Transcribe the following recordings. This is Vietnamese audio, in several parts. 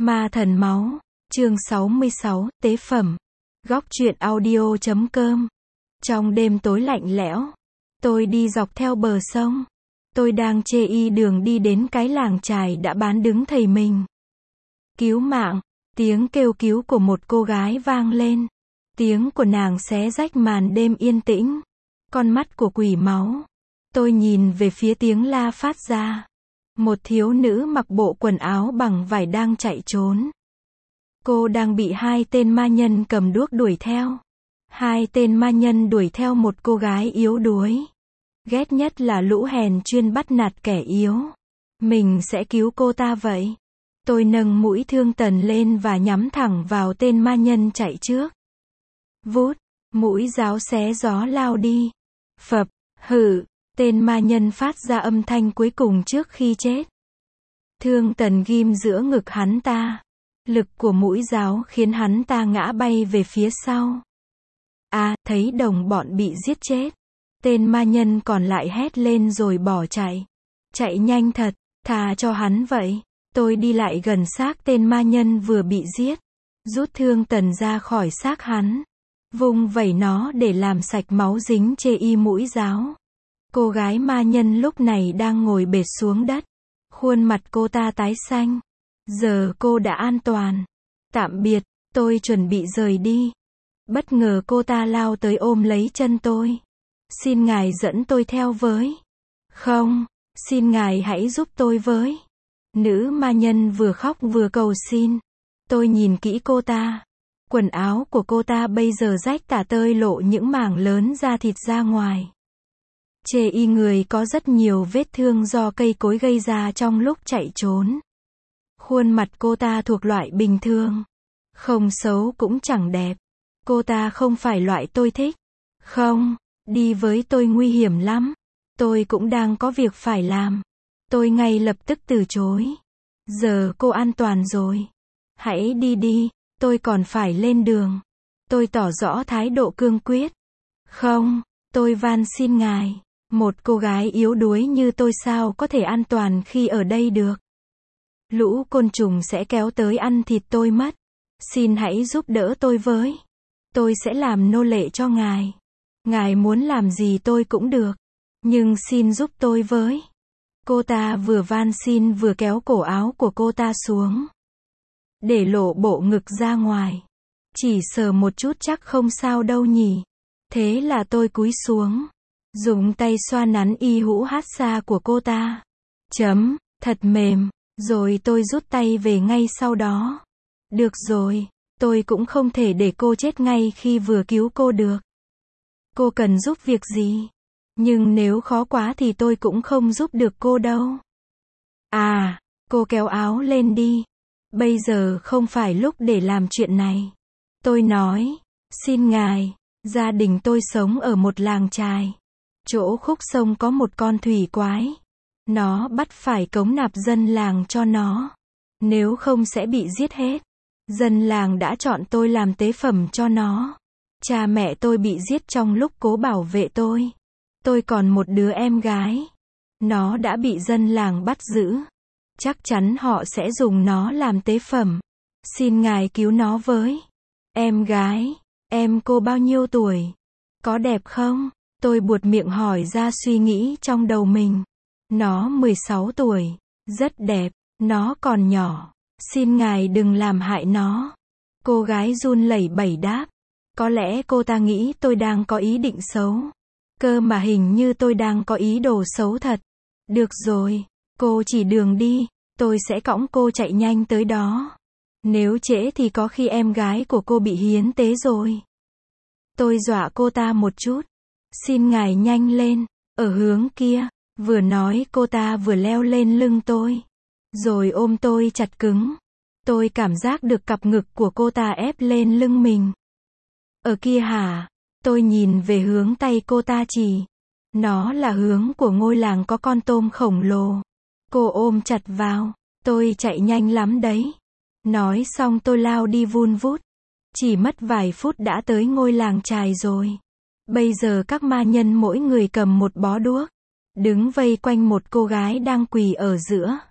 Ma thần máu, chương 66, tế phẩm. Góc truyện audio.com. Trong đêm tối lạnh lẽo, tôi đi dọc theo bờ sông. Tôi đang chê y đường đi đến cái làng chài đã bán đứng thầy mình. Cứu mạng, tiếng kêu cứu của một cô gái vang lên. Tiếng của nàng xé rách màn đêm yên tĩnh. Con mắt của quỷ máu. Tôi nhìn về phía tiếng la phát ra. Một thiếu nữ mặc bộ quần áo bằng vải đang chạy trốn. Cô đang bị hai tên ma nhân cầm đuốc đuổi theo. Hai tên ma nhân đuổi theo một cô gái yếu đuối. Ghét nhất là lũ hèn chuyên bắt nạt kẻ yếu. Mình sẽ cứu cô ta vậy. Tôi nâng mũi thương tần lên và nhắm thẳng vào tên ma nhân chạy trước. Vút, mũi giáo xé gió lao đi. Phập, hự. Tên ma nhân phát ra âm thanh cuối cùng trước khi chết. Thương tần ghim giữa ngực hắn ta. Lực của mũi giáo khiến hắn ta ngã bay về phía sau. Thấy đồng bọn bị giết chết. Tên ma nhân còn lại hét lên rồi bỏ chạy. Chạy nhanh thật, thà cho hắn vậy. Tôi đi lại gần xác tên ma nhân vừa bị giết. Rút thương tần ra khỏi xác hắn. Vung vẩy nó để làm sạch máu dính chê y mũi giáo. Cô gái ma nhân lúc này đang ngồi bệt xuống đất. Khuôn mặt cô ta tái xanh. Giờ cô đã an toàn. Tạm biệt, tôi chuẩn bị rời đi. Bất ngờ cô ta lao tới ôm lấy chân tôi. Xin ngài dẫn tôi theo với. Không, xin ngài hãy giúp tôi với. Nữ ma nhân vừa khóc vừa cầu xin. Tôi nhìn kỹ cô ta. Quần áo của cô ta bây giờ rách tả tơi lộ những mảng lớn da thịt ra ngoài. Chê y người có rất nhiều vết thương do cây cối gây ra trong lúc chạy trốn. Khuôn mặt cô ta thuộc loại bình thường. Không xấu cũng chẳng đẹp. Cô ta không phải loại tôi thích. Không, đi với tôi nguy hiểm lắm. Tôi cũng đang có việc phải làm. Tôi ngay lập tức từ chối. Giờ cô an toàn rồi. Hãy đi đi, tôi còn phải lên đường. Tôi tỏ rõ thái độ cương quyết. Không, tôi van xin ngài. Một cô gái yếu đuối như tôi sao có thể an toàn khi ở đây được. Lũ côn trùng sẽ kéo tới ăn thịt tôi mất. Xin hãy giúp đỡ tôi với. Tôi sẽ làm nô lệ cho ngài. Ngài muốn làm gì tôi cũng được. Nhưng xin giúp tôi với. Cô ta vừa van xin vừa kéo cổ áo của cô ta xuống. Để lộ bộ ngực ra ngoài. Chỉ sờ một chút chắc không sao đâu nhỉ. Thế là tôi cúi xuống. Dùng tay xoa nắn y hũ hát xa của cô ta. Thật mềm. Rồi tôi rút tay về ngay sau đó. Được rồi, tôi cũng không thể để cô chết ngay khi vừa cứu cô được. Cô cần giúp việc gì? Nhưng nếu khó quá thì tôi cũng không giúp được cô đâu. Cô kéo áo lên đi. Bây giờ không phải lúc để làm chuyện này. Tôi nói, xin ngài, gia đình tôi sống ở một làng chài. Chỗ khúc sông có một con thủy quái. Nó bắt phải cống nạp dân làng cho nó. Nếu không sẽ bị giết hết. Dân làng đã chọn tôi làm tế phẩm cho nó. Cha mẹ tôi bị giết trong lúc cố bảo vệ tôi. Tôi còn một đứa em gái. Nó đã bị dân làng bắt giữ. Chắc chắn họ sẽ dùng nó làm tế phẩm. Xin ngài cứu nó với. Em gái, em cô bao nhiêu tuổi? Có đẹp không? Tôi buột miệng hỏi ra suy nghĩ trong đầu mình. Nó 16 tuổi. Rất đẹp. Nó còn nhỏ. Xin ngài đừng làm hại nó. Cô gái run lẩy bẩy đáp. Có lẽ cô ta nghĩ tôi đang có ý định xấu. Cơ mà hình như tôi đang có ý đồ xấu thật. Được rồi. Cô chỉ đường đi. Tôi sẽ cõng cô chạy nhanh tới đó. Nếu trễ thì có khi em gái của cô bị hiến tế rồi. Tôi dọa cô ta một chút. Xin ngài nhanh lên. Ở hướng kia. Vừa nói cô ta vừa leo lên lưng tôi. Rồi ôm tôi chặt cứng. Tôi cảm giác được cặp ngực của cô ta ép lên lưng mình. Ở kia hả? Tôi nhìn về hướng tay cô ta chỉ. Nó là hướng của ngôi làng có con tôm khổng lồ. Cô ôm chặt vào. Tôi chạy nhanh lắm đấy. Nói xong tôi lao đi vun vút. Chỉ mất vài phút đã tới ngôi làng chài rồi. Bây giờ các ma nhân mỗi người cầm một bó đuốc. Đứng vây quanh một cô gái đang quỳ ở giữa.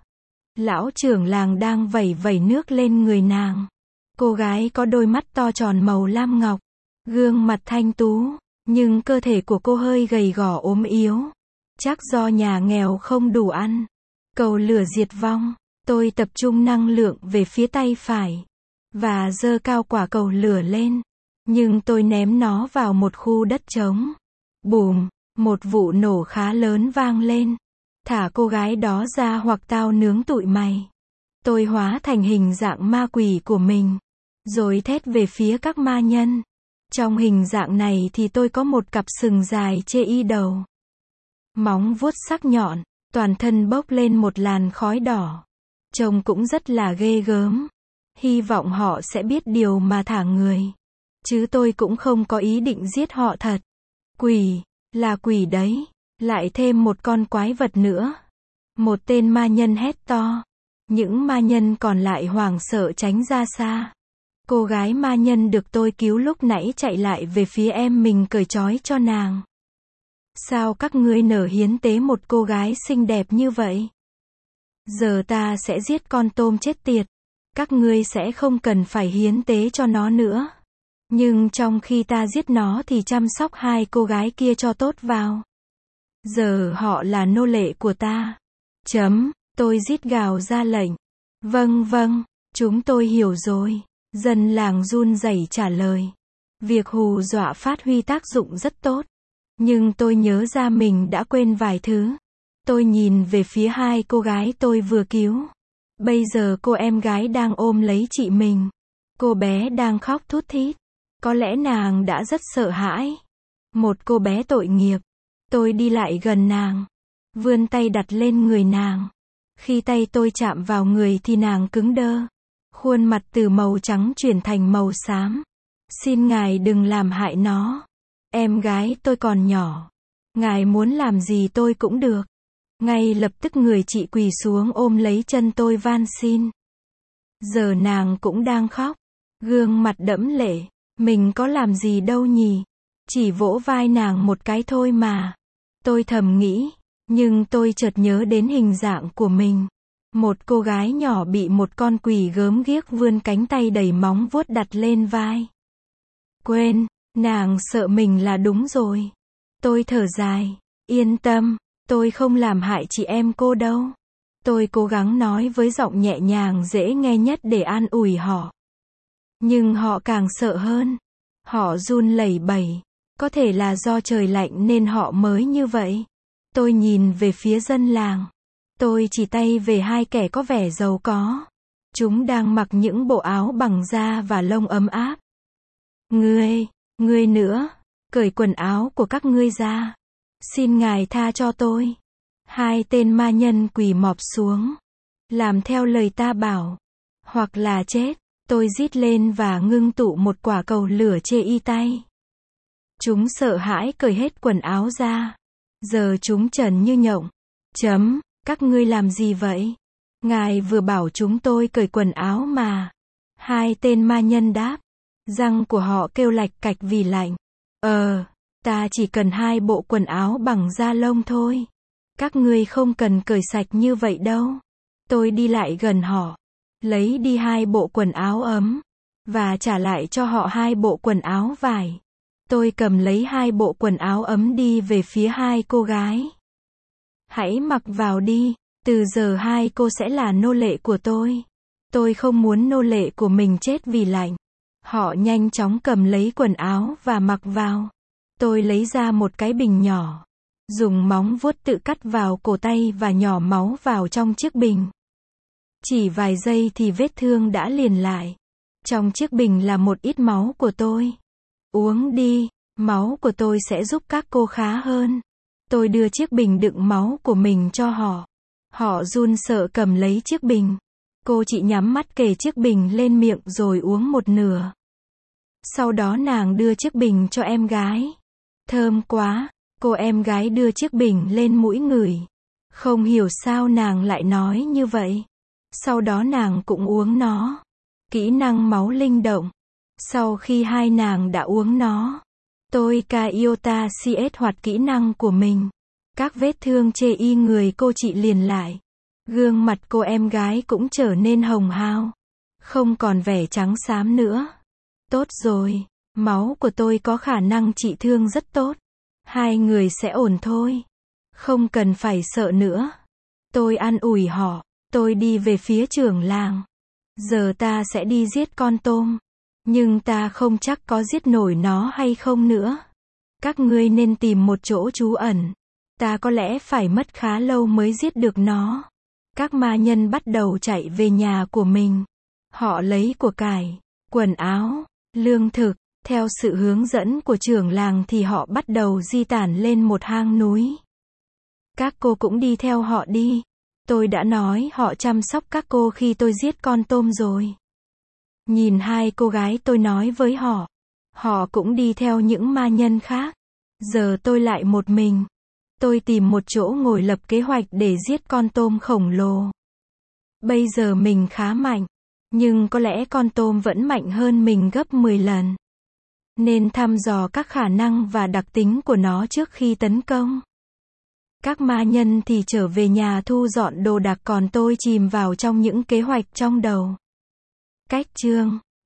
Lão trưởng làng đang vẩy vẩy nước lên người nàng. Cô gái có đôi mắt to tròn màu lam ngọc, gương mặt thanh tú, nhưng cơ thể của cô hơi gầy gò ốm yếu. Chắc do nhà nghèo không đủ ăn. Cầu lửa diệt vong. Tôi tập trung năng lượng về phía tay phải và giơ cao quả cầu lửa lên, nhưng tôi ném nó vào một khu đất trống. Bùm, một vụ nổ khá lớn vang lên. Thả cô gái đó ra hoặc tao nướng tụi mày. Tôi hóa thành hình dạng ma quỷ của mình, rồi thét về phía các ma nhân. Trong hình dạng này thì tôi có một cặp sừng dài chê y đầu, móng vuốt sắc nhọn, toàn thân bốc lên một làn khói đỏ. Trông cũng rất là ghê gớm. Hy vọng họ sẽ biết điều mà thả người. Chứ tôi cũng không có ý định giết họ thật. Quỷ, là quỷ đấy. Lại thêm một con quái vật nữa. Một tên ma nhân hét to. Những ma nhân còn lại hoảng sợ tránh ra xa. Cô gái ma nhân được tôi cứu lúc nãy chạy lại về phía em mình cởi trói cho nàng. Sao các ngươi nỡ hiến tế một cô gái xinh đẹp như vậy? Giờ ta sẽ giết con tôm chết tiệt. Các ngươi sẽ không cần phải hiến tế cho nó nữa. Nhưng trong khi ta giết nó thì chăm sóc hai cô gái kia cho tốt vào. Giờ họ là nô lệ của ta. Tôi rít gào ra lệnh. Vâng vâng, chúng tôi hiểu rồi. Dân làng run rẩy trả lời. Việc hù dọa phát huy tác dụng rất tốt. Nhưng tôi nhớ ra mình đã quên vài thứ. Tôi nhìn về phía hai cô gái tôi vừa cứu. Bây giờ cô em gái đang ôm lấy chị mình. Cô bé đang khóc thút thít. Có lẽ nàng đã rất sợ hãi. Một cô bé tội nghiệp. Tôi đi lại gần nàng, vươn tay đặt lên người nàng. Khi tay tôi chạm vào người thì nàng cứng đơ. Khuôn mặt từ màu trắng chuyển thành màu xám. Xin ngài đừng làm hại nó. Em gái tôi còn nhỏ. Ngài muốn làm gì tôi cũng được. Ngay lập tức người chị quỳ xuống ôm lấy chân tôi van xin. Giờ nàng cũng đang khóc. Gương mặt đẫm lệ. Mình có làm gì đâu nhỉ? Chỉ vỗ vai nàng một cái thôi mà. Tôi thầm nghĩ. Nhưng tôi chợt nhớ đến hình dạng của mình. Một cô gái nhỏ bị một con quỷ gớm ghiếc vươn cánh tay đầy móng vuốt đặt lên vai. Quên, nàng sợ mình là đúng rồi. Tôi thở dài. Yên tâm, tôi không làm hại chị em cô đâu. Tôi cố gắng nói với giọng nhẹ nhàng dễ nghe nhất để an ủi họ. Nhưng họ càng sợ hơn. Họ run lẩy bẩy. Có thể là do trời lạnh nên họ mới như vậy. Tôi nhìn về phía dân làng. Tôi chỉ tay về hai kẻ có vẻ giàu có. Chúng đang mặc những bộ áo bằng da và lông ấm áp. Ngươi nữa, cởi quần áo của các ngươi ra. Xin ngài tha cho tôi. Hai tên ma nhân quỳ mọp xuống. Làm theo lời ta bảo. Hoặc là chết. Tôi rít lên và ngưng tụ một quả cầu lửa chê y tay. Chúng sợ hãi cởi hết quần áo ra. Giờ chúng trần như nhộng. Các ngươi làm gì vậy? Ngài vừa bảo chúng tôi cởi quần áo mà. Hai tên ma nhân đáp. Răng của họ kêu lạch cạch vì lạnh. Ta chỉ cần hai bộ quần áo bằng da lông thôi. Các ngươi không cần cởi sạch như vậy đâu. Tôi đi lại gần họ. Lấy đi hai bộ quần áo ấm. Và trả lại cho họ hai bộ quần áo vải. Tôi cầm lấy hai bộ quần áo ấm đi về phía hai cô gái. Hãy mặc vào đi. Từ giờ hai cô sẽ là nô lệ của tôi. Tôi không muốn nô lệ của mình chết vì lạnh. Họ nhanh chóng cầm lấy quần áo và mặc vào. Tôi lấy ra một cái bình nhỏ. Dùng móng vuốt tự cắt vào cổ tay và nhỏ máu vào trong chiếc bình. Chỉ vài giây thì vết thương đã liền lại. Trong chiếc bình là một ít máu của tôi. Uống đi, máu của tôi sẽ giúp các cô khá hơn. Tôi đưa chiếc bình đựng máu của mình cho họ. Họ run sợ cầm lấy chiếc bình. Cô chị nhắm mắt kề chiếc bình lên miệng rồi uống một nửa. Sau đó nàng đưa chiếc bình cho em gái. Thơm quá, cô em gái đưa chiếc bình lên mũi ngửi. Không hiểu sao nàng lại nói như vậy. Sau đó nàng cũng uống nó. Kỹ năng máu linh động. Sau khi hai nàng đã uống nó, tôi Iota CS hoạt kỹ năng của mình. Các vết thương chê y người cô chị liền lại. Gương mặt cô em gái cũng trở nên hồng hao. Không còn vẻ trắng xám nữa. Tốt rồi, máu của tôi có khả năng trị thương rất tốt. Hai người sẽ ổn thôi. Không cần phải sợ nữa. Tôi an ủi họ. Tôi đi về phía trưởng làng. Giờ ta sẽ đi giết con tôm. Nhưng ta không chắc có giết nổi nó hay không nữa. Các ngươi nên tìm một chỗ trú ẩn. Ta có lẽ phải mất khá lâu mới giết được nó. Các ma nhân bắt đầu chạy về nhà của mình. Họ lấy của cải, quần áo, lương thực. Theo sự hướng dẫn của trưởng làng thì họ bắt đầu di tản lên một hang núi. Các cô cũng đi theo họ đi. Tôi đã nói họ chăm sóc các cô khi tôi giết con tôm rồi. Nhìn hai cô gái tôi nói với họ. Họ cũng đi theo những ma nhân khác. Giờ tôi lại một mình. Tôi tìm một chỗ ngồi lập kế hoạch để giết con tôm khổng lồ. Bây giờ mình khá mạnh. Nhưng có lẽ con tôm vẫn mạnh hơn mình gấp 10 lần. Nên thăm dò các khả năng và đặc tính của nó trước khi tấn công. Các ma nhân thì trở về nhà thu dọn đồ đạc còn tôi chìm vào trong những kế hoạch trong đầu. Cách chương